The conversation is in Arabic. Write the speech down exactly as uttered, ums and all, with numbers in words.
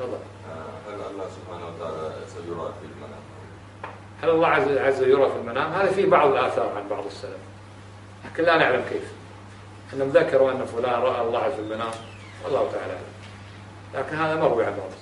تفضل. هل الله سبحانه وتعالى سيرى في المنام؟ هل الله عز عز يرى في المنام؟ هذا في بعض الآثار عن بعض السلف، لكن لا نعلم كيف. أنهم ذكروا أن فلان رأى الله في المنام، والله تعالى أعلم، لكن هذا مروي عن بعض.